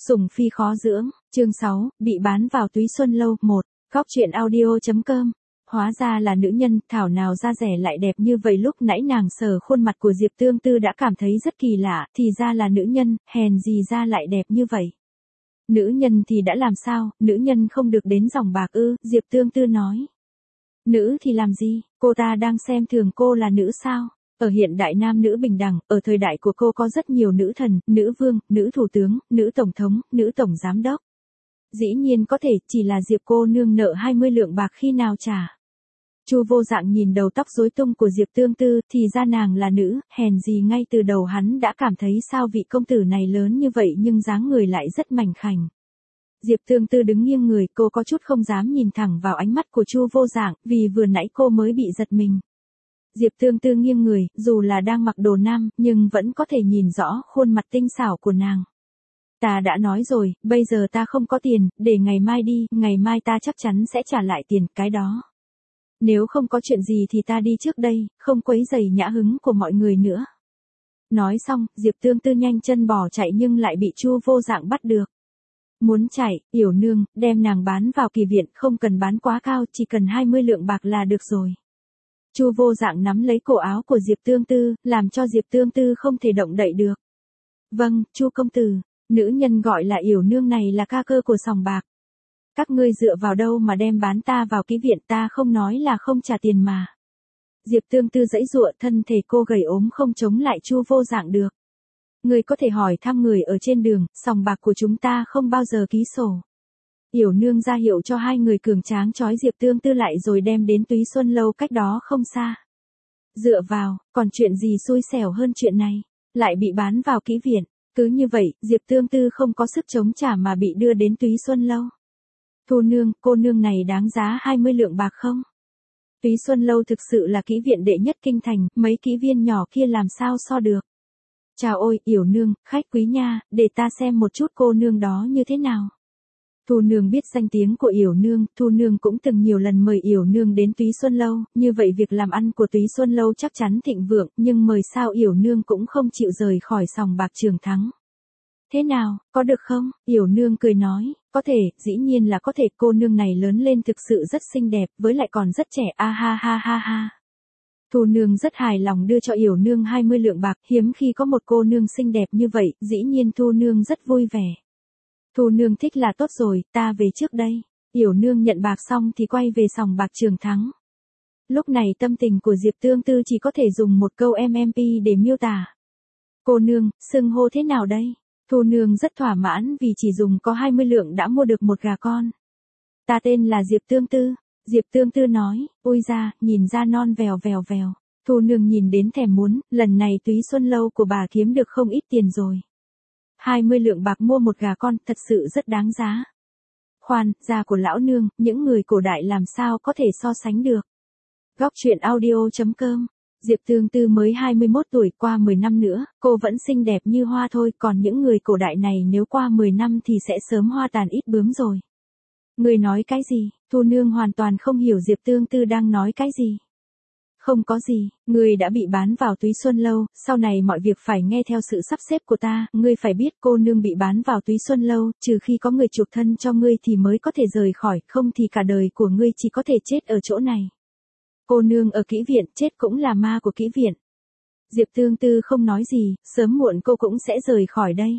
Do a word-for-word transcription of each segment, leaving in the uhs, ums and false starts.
Sủng phi khó dưỡng, chương sáu, bị bán vào túy xuân lâu, một, góc truyện audio.com. Hóa ra là nữ nhân, thảo nào da rẻ lại đẹp như vậy, lúc nãy nàng sờ khuôn mặt của Diệp Tương Tư đã cảm thấy rất kỳ lạ, thì ra là nữ nhân, hèn gì da lại đẹp như vậy. Nữ nhân thì đã làm sao, nữ nhân không được đến dòng bạc ư, Diệp Tương Tư nói. Nữ thì làm gì, cô ta đang xem thường cô là nữ sao? Ở hiện đại nam nữ bình đẳng, ở thời đại của cô có rất nhiều nữ thần, nữ vương, nữ thủ tướng, nữ tổng thống, nữ tổng giám đốc. Dĩ nhiên có thể, chỉ là Diệp cô nương nợ hai mươi lượng bạc khi nào trả. Chu Vô Dạng nhìn đầu tóc rối tung của Diệp Tương Tư, thì ra nàng là nữ, hèn gì ngay từ đầu hắn đã cảm thấy sao vị công tử này lớn như vậy nhưng dáng người lại rất mảnh khảnh. Diệp Tương Tư đứng nghiêng người, cô có chút không dám nhìn thẳng vào ánh mắt của Chu Vô Dạng, vì vừa nãy cô mới bị giật mình. Diệp Tương Tư nghiêng người, dù là đang mặc đồ nam, nhưng vẫn có thể nhìn rõ khuôn mặt tinh xảo của nàng. Ta đã nói rồi, bây giờ ta không có tiền, để ngày mai đi, ngày mai ta chắc chắn sẽ trả lại tiền, cái đó. Nếu không có chuyện gì thì ta đi trước đây, không quấy rầy nhã hứng của mọi người nữa. Nói xong, Diệp Tương Tư nhanh chân bỏ chạy nhưng lại bị Chu Vô Dạng bắt được. Muốn chạy, Yểu nương, đem nàng bán vào kỳ viện, không cần bán quá cao, chỉ cần hai mươi lượng bạc là được rồi. Chu Vô Dạng nắm lấy cổ áo của Diệp Tương Tư, làm cho Diệp Tương Tư không thể động đậy được. Vâng, Chu công tử, nữ nhân gọi là Yểu nương này là ca cơ của sòng bạc. Các ngươi dựa vào đâu mà đem bán ta vào ký viện, ta không nói là không trả tiền mà. Diệp Tương Tư giãy giụa, thân thể cô gầy ốm không chống lại Chu Vô Dạng được. Người có thể hỏi thăm người ở trên đường, sòng bạc của chúng ta không bao giờ ký sổ. Yểu nương ra hiệu cho hai người cường tráng trói Diệp Tương Tư lại rồi đem đến Túy Xuân lâu cách đó không xa. Dựa vào, còn chuyện gì xui xẻo hơn chuyện này, lại bị bán vào ký viện. Cứ như vậy, Diệp Tương Tư không có sức chống trả mà bị đưa đến Túy Xuân lâu. Thu nương, cô nương này đáng giá hai mươi lượng bạc không? Túy Xuân lâu thực sự là kỹ viện đệ nhất kinh thành, mấy kỹ viên nhỏ kia làm sao so được. Chào ôi, Yểu nương, khách quý nha, để ta xem một chút cô nương đó như thế nào. Thu nương biết danh tiếng của Yểu nương, Thu nương cũng từng nhiều lần mời Yểu nương đến Túy Xuân lâu, như vậy việc làm ăn của Túy Xuân lâu chắc chắn thịnh vượng, nhưng mời sao Yểu nương cũng không chịu rời khỏi sòng bạc Trường Thắng. Thế nào, có được không? Yểu nương cười nói, có thể, dĩ nhiên là có thể, cô nương này lớn lên thực sự rất xinh đẹp, với lại còn rất trẻ, a ha ha ha ha. Thu nương rất hài lòng đưa cho Yểu nương hai mươi lượng bạc, hiếm khi có một cô nương xinh đẹp như vậy, dĩ nhiên Thu nương rất vui vẻ. Thu nương thích là tốt rồi, ta về trước đây. Yểu nương nhận bạc xong thì quay về sòng bạc Trường Thắng. Lúc này tâm tình của Diệp Tương Tư chỉ có thể dùng một câu em em pê để miêu tả. Cô nương, xưng hô thế nào đây? Thu nương rất thỏa mãn vì chỉ dùng có hai mươi lượng đã mua được một gà con. Ta tên là Diệp Tương Tư. Diệp Tương Tư nói, ôi da, nhìn da non vèo vèo vèo. Thu nương nhìn đến thèm muốn, lần này Túy Xuân lâu của bà kiếm được không ít tiền rồi. hai mươi lượng bạc mua một gà con, thật sự rất đáng giá. Khoan, da của lão nương, những người cổ đại làm sao có thể so sánh được. Góc truyện audio.com. Diệp Tương Tư mới hai mươi mốt tuổi, qua mười năm nữa, cô vẫn xinh đẹp như hoa thôi, còn những người cổ đại này nếu qua mười năm thì sẽ sớm hoa tàn ít bướm rồi. Người nói cái gì? Thu nương hoàn toàn không hiểu Diệp Tương Tư đang nói cái gì. Không có gì, ngươi đã bị bán vào Túy Xuân lâu, sau này mọi việc phải nghe theo sự sắp xếp của ta, ngươi phải biết cô nương bị bán vào Túy Xuân lâu, trừ khi có người chuộc thân cho ngươi thì mới có thể rời khỏi, không thì cả đời của ngươi chỉ có thể chết ở chỗ này. Cô nương ở kỹ viện, chết cũng là ma của kỹ viện. Diệp Tương Tư không nói gì, sớm muộn cô cũng sẽ rời khỏi đây.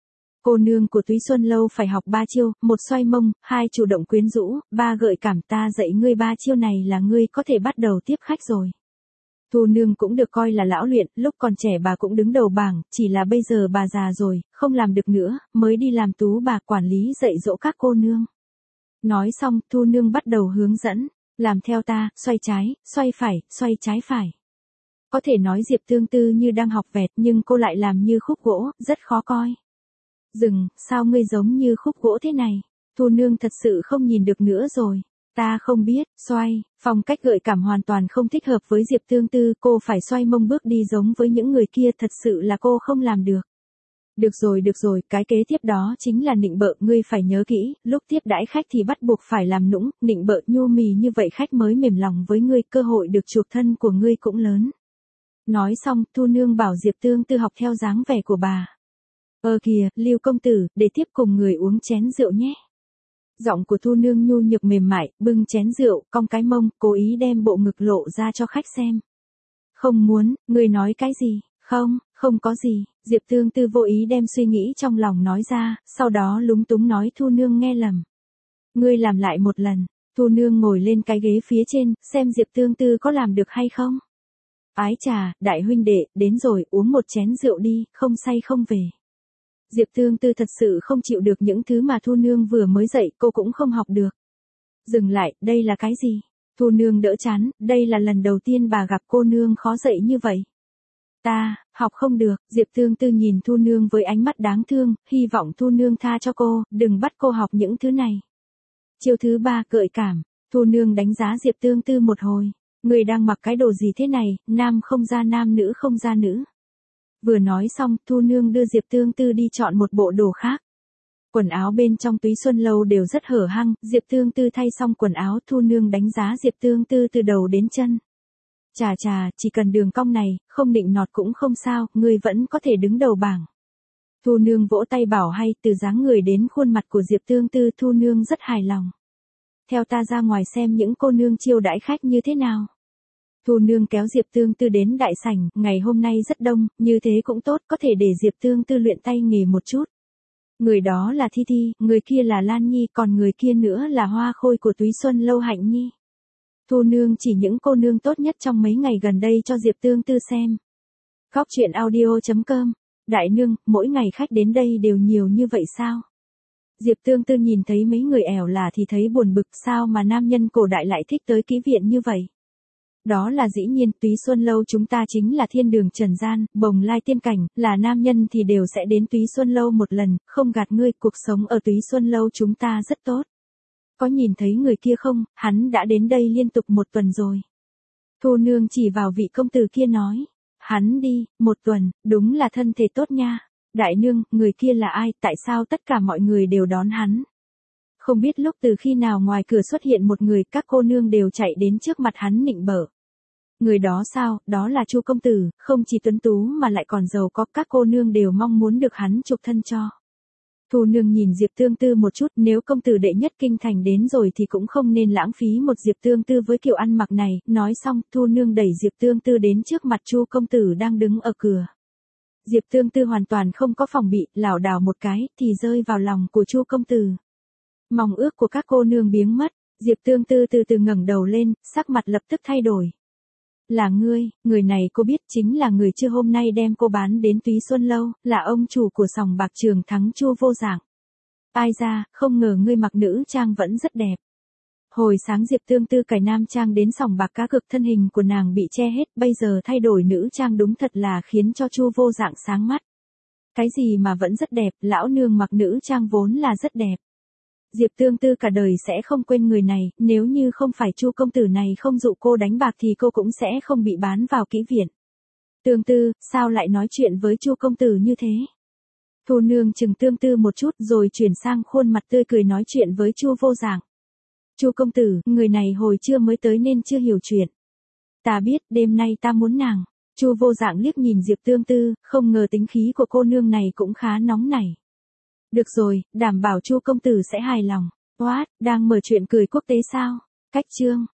Cô nương của Túy Xuân lâu phải học ba chiêu, một xoay mông, hai chủ động quyến rũ, ba gợi cảm, ta dạy ngươi ba chiêu này là ngươi có thể bắt đầu tiếp khách rồi. Thu nương cũng được coi là lão luyện, lúc còn trẻ bà cũng đứng đầu bảng, chỉ là bây giờ bà già rồi, không làm được nữa, mới đi làm tú bà quản lý dạy dỗ các cô nương. Nói xong, Thu nương bắt đầu hướng dẫn, làm theo ta, xoay trái, xoay phải, xoay trái phải. Có thể nói Diệp Tương Tư như đang học vẹt nhưng cô lại làm như khúc gỗ, rất khó coi. Dừng, sao ngươi giống như khúc gỗ thế này? Thu nương thật sự không nhìn được nữa rồi. Ta không biết, xoay, phong cách gợi cảm hoàn toàn không thích hợp với Diệp Tương Tư, cô phải xoay mông bước đi giống với những người kia, thật sự là cô không làm được. Được rồi được rồi, cái kế tiếp đó chính là nịnh bợ, ngươi phải nhớ kỹ, lúc tiếp đãi khách thì bắt buộc phải làm nũng, nịnh bợ nhu mì như vậy khách mới mềm lòng với ngươi, cơ hội được chuộc thân của ngươi cũng lớn. Nói xong, Thu nương bảo Diệp Tương Tư học theo dáng vẻ của bà. Ơ kìa, Lưu công tử, để tiếp cùng người uống chén rượu nhé. Giọng của Thu Nương nhu nhược mềm mại, bưng chén rượu, cong cái mông, cố ý đem bộ ngực lộ ra cho khách xem. Không muốn, người nói cái gì? Không, không có gì. Diệp Tương Tư vô ý đem suy nghĩ trong lòng nói ra, sau đó lúng túng nói Thu Nương nghe lầm. Ngươi làm lại một lần. Thu Nương ngồi lên cái ghế phía trên, xem Diệp Tương Tư có làm được hay không. Ái trà, đại huynh đệ, đến rồi, uống một chén rượu đi, không say không về. Diệp Tương Tư thật sự không chịu được những thứ mà Thu Nương vừa mới dạy, cô cũng không học được. Dừng lại, đây là cái gì? Thu Nương đỡ chán, đây là lần đầu tiên bà gặp cô nương khó dạy như vậy. Ta, học không được. Diệp Tương Tư nhìn Thu Nương với ánh mắt đáng thương, hy vọng Thu Nương tha cho cô, đừng bắt cô học những thứ này. Chiêu thứ ba, gợi cảm. Thu Nương đánh giá Diệp Tương Tư một hồi. Người đang mặc cái đồ gì thế này, nam không ra nam, nữ không ra nữ. Vừa nói xong, Thu Nương đưa Diệp Tương Tư đi chọn một bộ đồ khác. Quần áo bên trong Túy Xuân Lâu đều rất hở hang, Diệp Tương Tư thay xong quần áo, Thu Nương đánh giá Diệp Tương Tư từ đầu đến chân. Chà chà, chỉ cần đường cong này, không định nọt cũng không sao, ngươi vẫn có thể đứng đầu bảng. Thu Nương vỗ tay bảo hay, từ dáng người đến khuôn mặt của Diệp Tương Tư, Thu Nương rất hài lòng. Theo ta ra ngoài xem những cô nương chiêu đãi khách như thế nào. Thu Nương kéo Diệp Tương Tư đến đại sảnh, ngày hôm nay rất đông, như thế cũng tốt, có thể để Diệp Tương Tư luyện tay nghề một chút. Người đó là Thi Thi, người kia là Lan Nhi, còn người kia nữa là Hoa Khôi của Túy Xuân Lâu Hạnh Nhi. Thu Nương chỉ những cô nương tốt nhất trong mấy ngày gần đây cho Diệp Tương Tư xem. Góc truyện audio chấm com. Đại nương, mỗi ngày khách đến đây đều nhiều như vậy sao? Diệp Tương Tư nhìn thấy mấy người ẻo là thì thấy buồn bực, sao mà nam nhân cổ đại lại thích tới ký viện như vậy? Đó là dĩ nhiên, Túy Xuân Lâu chúng ta chính là thiên đường trần gian, bồng lai tiên cảnh, là nam nhân thì đều sẽ đến Túy Xuân Lâu một lần, không gạt ngươi, cuộc sống ở Túy Xuân Lâu chúng ta rất tốt. Có nhìn thấy người kia không, hắn đã đến đây liên tục một tuần rồi. Thu Nương chỉ vào vị công tử kia nói, hắn đi, một tuần, đúng là thân thể tốt nha. Đại nương, người kia là ai, tại sao tất cả mọi người đều đón hắn? Không biết lúc từ khi nào ngoài cửa xuất hiện một người, các cô nương đều chạy đến trước mặt hắn nịnh bợ. Người đó sao, đó là Chu công tử, không chỉ tuấn tú mà lại còn giàu có, các cô nương đều mong muốn được hắn trục thân cho. Thu Nương nhìn Diệp Tương Tư một chút, nếu công tử đệ nhất kinh thành đến rồi thì cũng không nên lãng phí một Diệp Tương Tư với kiểu ăn mặc này, nói xong, Thu Nương đẩy Diệp Tương Tư đến trước mặt Chu công tử đang đứng ở cửa. Diệp Tương Tư hoàn toàn không có phòng bị, lảo đảo một cái, thì rơi vào lòng của Chu công tử. Mong ước của các cô nương biếng mất, Diệp Tương Tư từ từ ngẩng đầu lên, sắc mặt lập tức thay đổi. Là ngươi, người này cô biết chính là người chưa hôm nay đem cô bán đến Túy Xuân Lâu, là ông chủ của sòng bạc Trường Thắng Chu Vô Dạng. Ai ra, không ngờ ngươi mặc nữ trang vẫn rất đẹp. Hồi sáng Diệp Tương Tư cài nam trang đến sòng bạc cá cược, thân hình của nàng bị che hết, bây giờ thay đổi nữ trang đúng thật là khiến cho Chu Vô Dạng sáng mắt. Cái gì mà vẫn rất đẹp, lão nương mặc nữ trang vốn là rất đẹp. Diệp Tương Tư cả đời sẽ không quên người này, nếu như không phải Chu công tử này không dụ cô đánh bạc thì cô cũng sẽ không bị bán vào kỹ viện. Tương Tư, sao lại nói chuyện với Chu công tử như thế? Thu Nương chừng Tương Tư một chút rồi chuyển sang khuôn mặt tươi cười nói chuyện với Chu Vô Dạng. Chu công tử, người này hồi trưa mới tới nên chưa hiểu chuyện. Ta biết, đêm nay ta muốn nàng. Chu Vô Dạng liếc nhìn Diệp Tương Tư, không ngờ tính khí của cô nương này cũng khá nóng nảy. Được rồi, đảm bảo Chu công tử sẽ hài lòng. What, đang mở chuyện cười quốc tế sao? Cách chương.